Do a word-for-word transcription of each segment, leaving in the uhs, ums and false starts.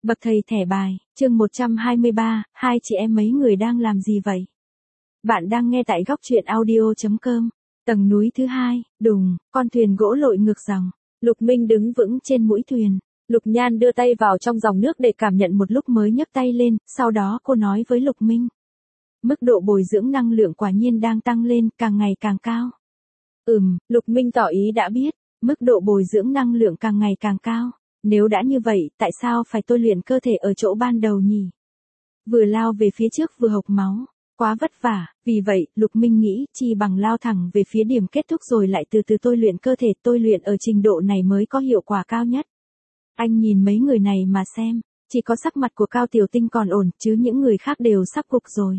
Bậc thầy thẻ bài, chương một trăm hai mươi ba, hai chị em mấy người đang làm gì vậy? Bạn đang nghe tại góc truyện audio chấm com. Tầng núi thứ hai, đùng, con thuyền gỗ lội ngược dòng. Lục Minh đứng vững trên mũi thuyền. Lục Nhan đưa tay vào trong dòng nước để cảm nhận một lúc mới nhấc tay lên, sau đó cô nói với Lục Minh. Mức độ bồi dưỡng năng lượng quả nhiên đang tăng lên, càng ngày càng cao. Ừm, Lục Minh tỏ ý đã biết, mức độ bồi dưỡng năng lượng càng ngày càng cao. Nếu đã như vậy, tại sao phải tôi luyện cơ thể ở chỗ ban đầu nhỉ? Vừa lao về phía trước vừa hộc máu, quá vất vả, vì vậy, Lục Minh nghĩ chi bằng lao thẳng về phía điểm kết thúc rồi lại từ từ tôi luyện cơ thể, tôi luyện ở trình độ này mới có hiệu quả cao nhất. Anh nhìn mấy người này mà xem, chỉ có sắc mặt của Cao Tiểu Tinh còn ổn, chứ những người khác đều sắp gục rồi.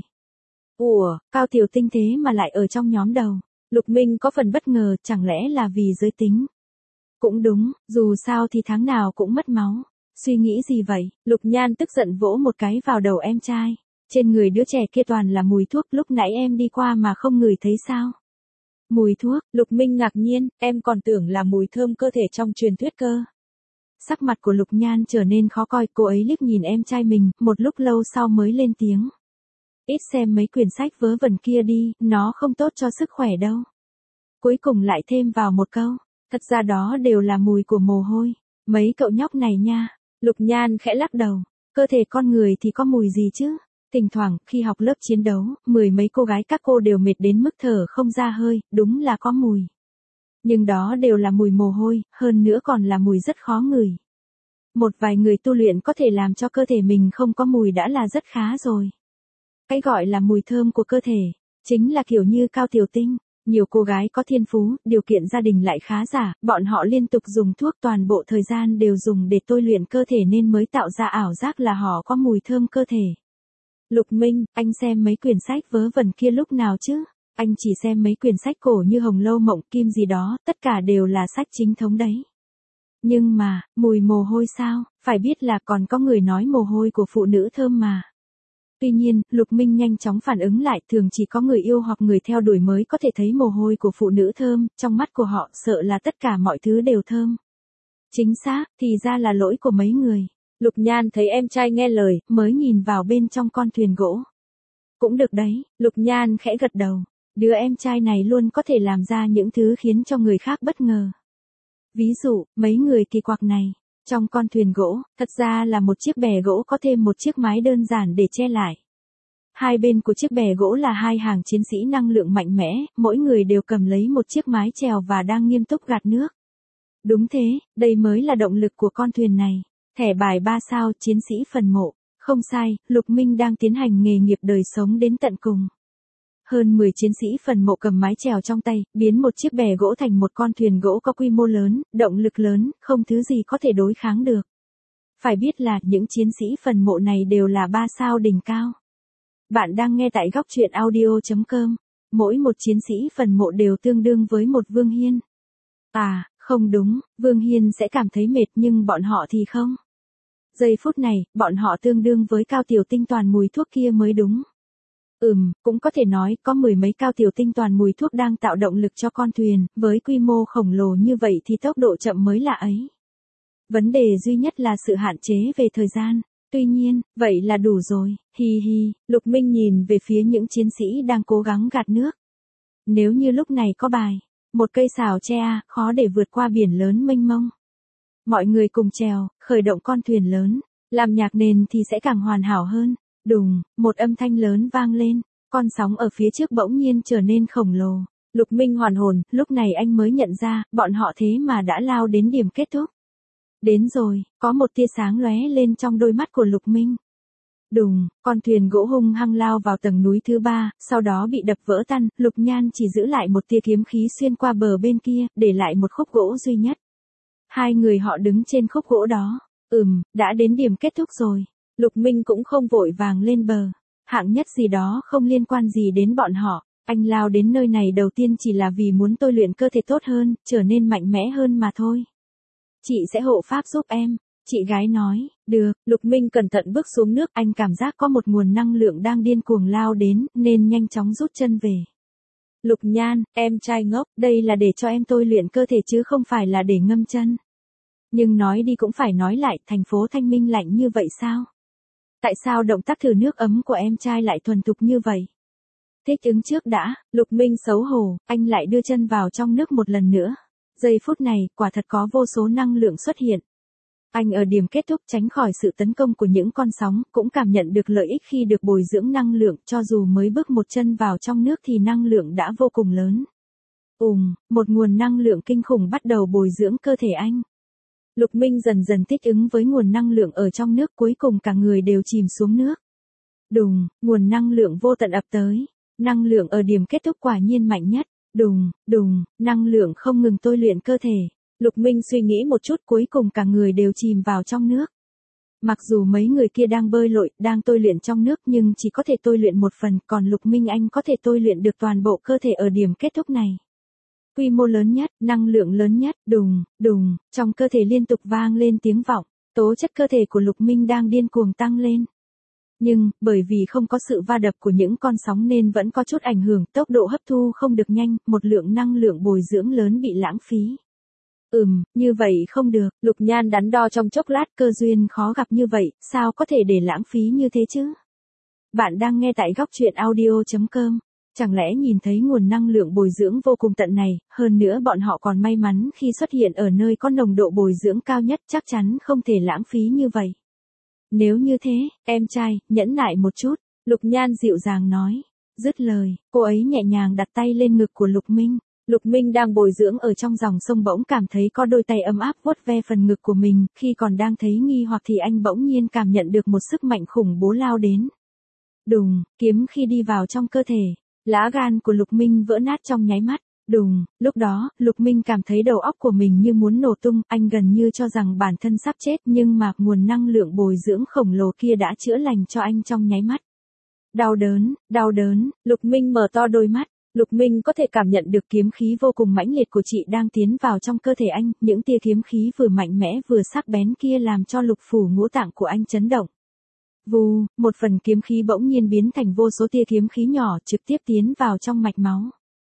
Ủa, Cao Tiểu Tinh thế mà lại ở trong nhóm đầu. Lục Minh có phần bất ngờ, chẳng lẽ là vì giới tính? Cũng đúng, dù sao thì tháng nào cũng mất máu. Suy nghĩ gì vậy? Lục Nhan tức giận vỗ một cái vào đầu em trai. Trên người đứa trẻ kia toàn là mùi thuốc, lúc nãy em đi qua mà không ngửi thấy sao? Mùi thuốc, Lục Minh ngạc nhiên, em còn tưởng là mùi thơm cơ thể trong truyền thuyết cơ. Sắc mặt của Lục Nhan trở nên khó coi, cô ấy liếc nhìn em trai mình, một lúc lâu sau mới lên tiếng. Ít xem mấy quyển sách vớ vẩn kia đi, nó không tốt cho sức khỏe đâu. Cuối cùng lại thêm vào một câu. Thật ra đó đều là mùi của mồ hôi. Mấy cậu nhóc này nha. Lục Nhan khẽ lắc đầu. Cơ thể con người thì có mùi gì chứ? Thỉnh thoảng, khi học lớp chiến đấu, mười mấy cô gái các cô đều mệt đến mức thở không ra hơi, đúng là có mùi. Nhưng đó đều là mùi mồ hôi, hơn nữa còn là mùi rất khó ngửi. Một vài người tu luyện có thể làm cho cơ thể mình không có mùi đã là rất khá rồi. Cái gọi là mùi thơm của cơ thể, chính là kiểu như Cao Tiểu Tinh. Nhiều cô gái có thiên phú, điều kiện gia đình lại khá giả, bọn họ liên tục dùng thuốc toàn bộ thời gian đều dùng để tôi luyện cơ thể nên mới tạo ra ảo giác là họ có mùi thơm cơ thể. Lục Minh, anh xem mấy quyển sách vớ vẩn kia lúc nào chứ? Anh chỉ xem mấy quyển sách cổ như Hồng Lâu Mộng Kim gì đó, tất cả đều là sách chính thống đấy. Nhưng mà, mùi mồ hôi sao? Phải biết là còn có người nói mồ hôi của phụ nữ thơm mà. Tuy nhiên, Lục Minh nhanh chóng phản ứng lại, thường chỉ có người yêu hoặc người theo đuổi mới có thể thấy mồ hôi của phụ nữ thơm, trong mắt của họ sợ là tất cả mọi thứ đều thơm. Chính xác, thì ra là lỗi của mấy người. Lục Nhan thấy em trai nghe lời, mới nhìn vào bên trong con thuyền gỗ. Cũng được đấy, Lục Nhan khẽ gật đầu. Đứa em trai này luôn có thể làm ra những thứ khiến cho người khác bất ngờ. Ví dụ, mấy người kỳ quặc này. Trong con thuyền gỗ, thật ra là một chiếc bè gỗ có thêm một chiếc mái đơn giản để che lại. Hai bên của chiếc bè gỗ là hai hàng chiến sĩ năng lượng mạnh mẽ, mỗi người đều cầm lấy một chiếc mái chèo và đang nghiêm túc gạt nước. Đúng thế, đây mới là động lực của con thuyền này. Thẻ bài ba sao, chiến sĩ phần mộ. Không sai, Lục Minh đang tiến hành nghề nghiệp đời sống đến tận cùng. Hơn mười chiến sĩ phần mộ cầm mái chèo trong tay, biến một chiếc bè gỗ thành một con thuyền gỗ có quy mô lớn, động lực lớn, không thứ gì có thể đối kháng được. Phải biết là những chiến sĩ phần mộ này đều là ba sao đỉnh cao. Bạn đang nghe tại góc truyện audio chấm com. Mỗi một chiến sĩ phần mộ đều tương đương với một Vương Hiên. À, không đúng, Vương Hiên sẽ cảm thấy mệt nhưng bọn họ thì không. Giây phút này, bọn họ tương đương với Cao Tiểu Tinh toàn mùi thuốc kia mới đúng. Ừm, cũng có thể nói, có mười mấy Cao Tiểu Tinh toàn mùi thuốc đang tạo động lực cho con thuyền, với quy mô khổng lồ như vậy thì tốc độ chậm mới lạ ấy. Vấn đề duy nhất là sự hạn chế về thời gian. Tuy nhiên, vậy là đủ rồi, hi hi, Lục Minh nhìn về phía những chiến sĩ đang cố gắng gạt nước. Nếu như lúc này có bài, một cây sào tre a, khó để vượt qua biển lớn mênh mông. Mọi người cùng trèo, khởi động con thuyền lớn, làm nhạc nền thì sẽ càng hoàn hảo hơn. Đùng, một âm thanh lớn vang lên, con sóng ở phía trước bỗng nhiên trở nên khổng lồ. Lục Minh hoàn hồn, lúc này anh mới nhận ra, bọn họ thế mà đã lao đến điểm kết thúc. Đến rồi, có một tia sáng lóe lên trong đôi mắt của Lục Minh. Đùng, con thuyền gỗ hung hăng lao vào tầng núi thứ ba, sau đó bị đập vỡ tan, Lục Nhan chỉ giữ lại một tia kiếm khí xuyên qua bờ bên kia, để lại một khúc gỗ duy nhất. Hai người họ đứng trên khúc gỗ đó. Ừm, đã đến điểm kết thúc rồi. Lục Minh cũng không vội vàng lên bờ. Hạng nhất gì đó không liên quan gì đến bọn họ. Anh lao đến nơi này đầu tiên chỉ là vì muốn tôi luyện cơ thể tốt hơn, trở nên mạnh mẽ hơn mà thôi. Chị sẽ hộ pháp giúp em. Chị gái nói, được, Lục Minh cẩn thận bước xuống nước, anh cảm giác có một nguồn năng lượng đang điên cuồng lao đến, nên nhanh chóng rút chân về. Lục Nhan, em trai ngốc, đây là để cho em tôi luyện cơ thể chứ không phải là để ngâm chân. Nhưng nói đi cũng phải nói lại, thành phố Thanh Minh lạnh như vậy sao? Tại sao động tác thử nước ấm của em trai lại thuần thục như vậy? Thích ứng trước đã, Lục Minh xấu hổ, anh lại đưa chân vào trong nước một lần nữa. Giây phút này, quả thật có vô số năng lượng xuất hiện. Anh ở điểm kết thúc tránh khỏi sự tấn công của những con sóng, cũng cảm nhận được lợi ích khi được bồi dưỡng năng lượng, cho dù mới bước một chân vào trong nước thì năng lượng đã vô cùng lớn. Ùm, một nguồn năng lượng kinh khủng bắt đầu bồi dưỡng cơ thể anh. Lục Minh dần dần thích ứng với nguồn năng lượng ở trong nước, cuối cùng cả người đều chìm xuống nước. Đùng, nguồn năng lượng vô tận ập tới. Năng lượng ở điểm kết thúc quả nhiên mạnh nhất. Đùng, đùng, năng lượng không ngừng tôi luyện cơ thể. Lục Minh suy nghĩ một chút, cuối cùng cả người đều chìm vào trong nước. Mặc dù mấy người kia đang bơi lội, đang tôi luyện trong nước nhưng chỉ có thể tôi luyện một phần, còn Lục Minh anh có thể tôi luyện được toàn bộ cơ thể ở điểm kết thúc này. Quy mô lớn nhất, năng lượng lớn nhất, đùng, đùng, trong cơ thể liên tục vang lên tiếng vọng, tố chất cơ thể của Lục Minh đang điên cuồng tăng lên. Nhưng, bởi vì không có sự va đập của những con sóng nên vẫn có chút ảnh hưởng, tốc độ hấp thu không được nhanh, một lượng năng lượng bồi dưỡng lớn bị lãng phí. Ừm, như vậy không được, Lục Nhan đắn đo trong chốc lát, cơ duyên khó gặp như vậy, sao có thể để lãng phí như thế chứ? Bạn đang nghe tại góc truyện audio chấm com. Chẳng lẽ nhìn thấy nguồn năng lượng bồi dưỡng vô cùng tận này, hơn nữa bọn họ còn may mắn khi xuất hiện ở nơi có nồng độ bồi dưỡng cao nhất, chắc chắn không thể lãng phí như vậy. Nếu như thế, em trai, nhẫn nại một chút, Lục Nhan dịu dàng nói. Dứt lời, cô ấy nhẹ nhàng đặt tay lên ngực của Lục Minh. Lục Minh đang bồi dưỡng ở trong dòng sông bỗng cảm thấy có đôi tay ấm áp vuốt ve phần ngực của mình, khi còn đang thấy nghi hoặc thì anh bỗng nhiên cảm nhận được một sức mạnh khủng bố lao đến. Đùng, kiếm khi đi vào trong cơ thể, lá gan của Lục Minh vỡ nát trong nháy mắt. Đùng, lúc đó, Lục Minh cảm thấy đầu óc của mình như muốn nổ tung, anh gần như cho rằng bản thân sắp chết nhưng mà nguồn năng lượng bồi dưỡng khổng lồ kia đã chữa lành cho anh trong nháy mắt. Đau đớn, đau đớn, Lục Minh mở to đôi mắt. Lục Minh có thể cảm nhận được kiếm khí vô cùng mãnh liệt của chị đang tiến vào trong cơ thể anh, những tia kiếm khí vừa mạnh mẽ vừa sắc bén kia làm cho lục phủ ngũ tạng của anh chấn động. Vù, một phần kiếm khí bỗng nhiên biến thành vô số tia kiếm khí nhỏ trực tiếp tiến vào trong mạch máu.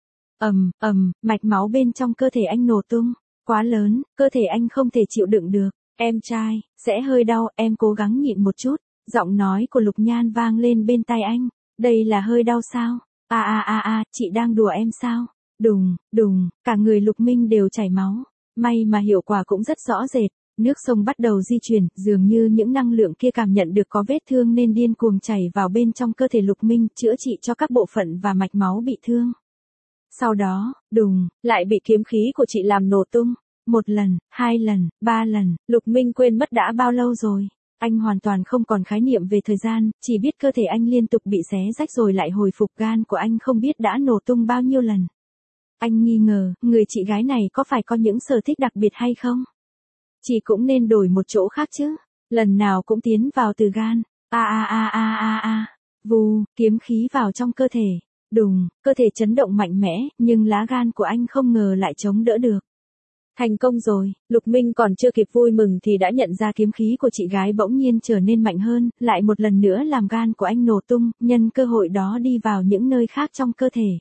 Ầm, ầm, mạch máu bên trong cơ thể anh nổ tung, quá lớn, cơ thể anh không thể chịu đựng được. Em trai, sẽ hơi đau, em cố gắng nhịn một chút. Giọng nói của Lục Nhan vang lên bên tai anh. Đây là hơi đau sao? A a a a, chị đang đùa em sao? Đùng, đùng, cả người Lục Minh đều chảy máu. May mà hiệu quả cũng rất rõ rệt. Nước sông bắt đầu di chuyển, dường như những năng lượng kia cảm nhận được có vết thương nên điên cuồng chảy vào bên trong cơ thể Lục Minh, chữa trị cho các bộ phận và mạch máu bị thương. Sau đó, đùng, lại bị kiếm khí của chị làm nổ tung. Một lần, hai lần, ba lần, Lục Minh quên mất đã bao lâu rồi. Anh hoàn toàn không còn khái niệm về thời gian, chỉ biết cơ thể anh liên tục bị xé rách rồi lại hồi phục, gan của anh không biết đã nổ tung bao nhiêu lần. Anh nghi ngờ, người chị gái này có phải có những sở thích đặc biệt hay không? Chị cũng nên đổi một chỗ khác chứ, lần nào cũng tiến vào từ gan. A a a a a a, vù, kiếm khí vào trong cơ thể. Đùng, cơ thể chấn động mạnh mẽ, nhưng lá gan của anh không ngờ lại chống đỡ được. Thành công rồi, Lục Minh còn chưa kịp vui mừng thì đã nhận ra kiếm khí của chị gái bỗng nhiên trở nên mạnh hơn, lại một lần nữa làm gan của anh nổ tung, nhân cơ hội đó đi vào những nơi khác trong cơ thể.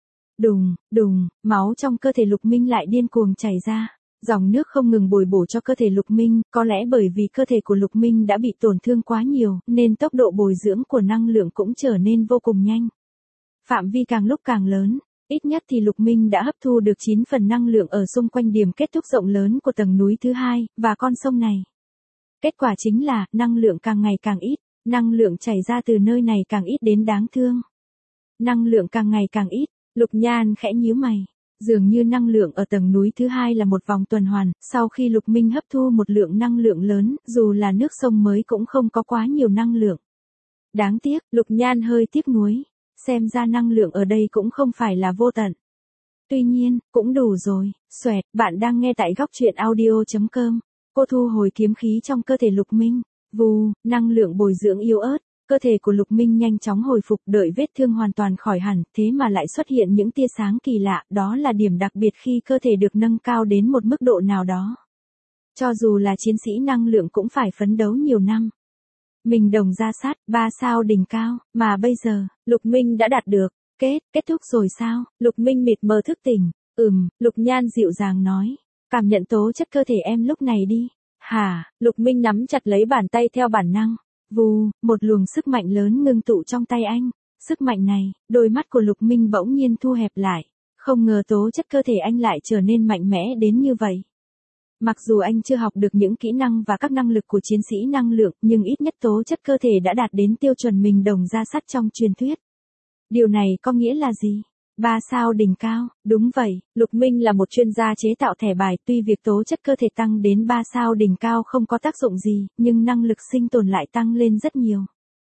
Đùng, đùng, máu trong cơ thể Lục Minh lại điên cuồng chảy ra. Dòng nước không ngừng bồi bổ cho cơ thể Lục Minh, có lẽ bởi vì cơ thể của Lục Minh đã bị tổn thương quá nhiều, nên tốc độ bồi dưỡng của năng lượng cũng trở nên vô cùng nhanh. Phạm vi càng lúc càng lớn, ít nhất thì Lục Minh đã hấp thu được chín phần năng lượng ở xung quanh điểm kết thúc rộng lớn của tầng núi thứ hai, và con sông này. Kết quả chính là, năng lượng càng ngày càng ít, năng lượng chảy ra từ nơi này càng ít đến đáng thương. Năng lượng càng ngày càng ít, Lục Nhan khẽ nhíu mày. Dường như năng lượng ở tầng núi thứ hai là một vòng tuần hoàn, sau khi Lục Minh hấp thu một lượng năng lượng lớn, dù là nước sông mới cũng không có quá nhiều năng lượng. Đáng tiếc, Lục Nhan hơi tiếc nuối. Xem ra năng lượng ở đây cũng không phải là vô tận. Tuy nhiên, cũng đủ rồi. Xoẹt, bạn đang nghe tại góc truyện audio chấm com. Cô thu hồi kiếm khí trong cơ thể Lục Minh. Vù, năng lượng bồi dưỡng yếu ớt. Cơ thể của Lục Minh nhanh chóng hồi phục, đợi vết thương hoàn toàn khỏi hẳn, thế mà lại xuất hiện những tia sáng kỳ lạ, đó là điểm đặc biệt khi cơ thể được nâng cao đến một mức độ nào đó. Cho dù là chiến sĩ năng lượng cũng phải phấn đấu nhiều năm. Mình đồng ra sát, ba sao đỉnh cao, mà bây giờ, Lục Minh đã đạt được. Kết, kết thúc rồi sao? Lục Minh mịt mờ thức tỉnh. Ừm, Lục Nhan dịu dàng nói. Cảm nhận tố chất cơ thể em lúc này đi. Hả, Lục Minh nắm chặt lấy bàn tay theo bản năng. Vù, một luồng sức mạnh lớn ngưng tụ trong tay anh. Sức mạnh này, đôi mắt của Lục Minh bỗng nhiên thu hẹp lại. Không ngờ tố chất cơ thể anh lại trở nên mạnh mẽ đến như vậy. Mặc dù anh chưa học được những kỹ năng và các năng lực của chiến sĩ năng lượng, nhưng ít nhất tố chất cơ thể đã đạt đến tiêu chuẩn mình đồng ra sắt trong truyền thuyết. Điều này có nghĩa là gì? Ba sao đỉnh cao, đúng vậy, Lục Minh là một chuyên gia chế tạo thẻ bài, tuy việc tố chất cơ thể tăng đến ba sao đỉnh cao không có tác dụng gì, nhưng năng lực sinh tồn lại tăng lên rất nhiều.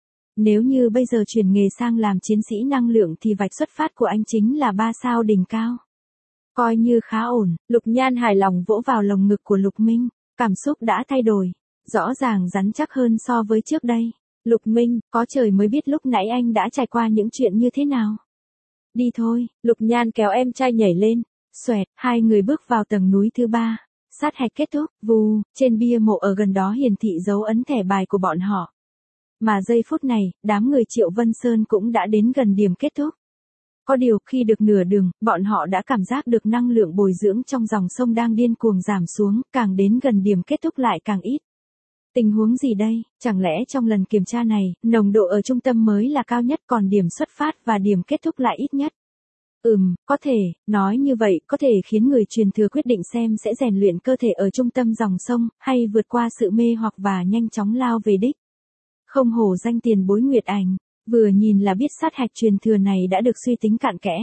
Nếu như bây giờ chuyển nghề sang làm chiến sĩ năng lượng thì vạch xuất phát của anh chính là ba sao đỉnh cao. Coi như khá ổn, Lục Nhan hài lòng vỗ vào lồng ngực của Lục Minh, cảm xúc đã thay đổi, rõ ràng rắn chắc hơn so với trước đây. Lục Minh, có trời mới biết lúc nãy anh đã trải qua những chuyện như thế nào. Đi thôi, Lục Nhan kéo em trai nhảy lên, xoẹt, hai người bước vào tầng núi thứ ba. Sát hạch kết thúc, vù, trên bia mộ ở gần đó hiển thị dấu ấn thẻ bài của bọn họ. Mà giây phút này, đám người Triệu Vân Sơn cũng đã đến gần điểm kết thúc. Có điều khi được nửa đường, bọn họ đã cảm giác được năng lượng bồi dưỡng trong dòng sông đang điên cuồng giảm xuống, càng đến gần điểm kết thúc lại càng ít. Tình huống gì đây, chẳng lẽ trong lần kiểm tra này, nồng độ ở trung tâm mới là cao nhất còn điểm xuất phát và điểm kết thúc lại ít nhất? Ừm, có thể, nói như vậy có thể khiến người truyền thừa quyết định xem sẽ rèn luyện cơ thể ở trung tâm dòng sông, hay vượt qua sự mê hoặc và nhanh chóng lao về đích. Không hổ danh tiền bối Nguyệt Ảnh, vừa nhìn là biết sát hạch truyền thừa này đã được suy tính cặn kẽ.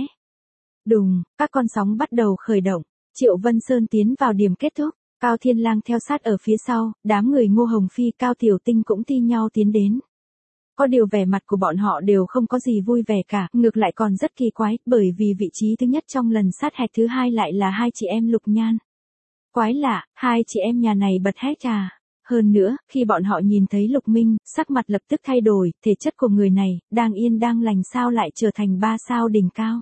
Đùng, các con sóng bắt đầu khởi động, Triệu Vân Sơn tiến vào điểm kết thúc. Cao Thiên Lang theo sát ở phía sau, đám người Ngô Hồng Phi, Cao Tiểu Tinh cũng thi nhau tiến đến. Có điều vẻ mặt của bọn họ đều không có gì vui vẻ cả, ngược lại còn rất kỳ quái, bởi vì vị trí thứ nhất trong lần sát hạch thứ hai lại là hai chị em Lục Nhan. Quái lạ, hai chị em nhà này bật hét trà. Hơn nữa, khi bọn họ nhìn thấy Lục Minh, sắc mặt lập tức thay đổi, thể chất của người này, đang yên đang lành sao lại trở thành ba sao đỉnh cao.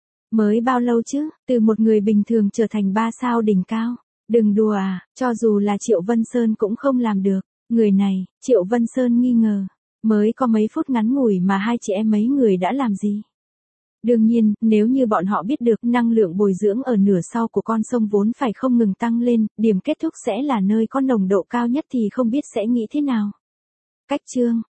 Mới bao lâu chứ, từ một người bình thường trở thành ba sao đỉnh cao. Đừng đùa à, cho dù là Triệu Vân Sơn cũng không làm được. Người này, Triệu Vân Sơn nghi ngờ. Mới có mấy phút ngắn ngủi mà hai chị em mấy người đã làm gì? Đương nhiên, nếu như bọn họ biết được năng lượng bồi dưỡng ở nửa sau của con sông vốn phải không ngừng tăng lên, điểm kết thúc sẽ là nơi có nồng độ cao nhất thì không biết sẽ nghĩ thế nào. Cách chương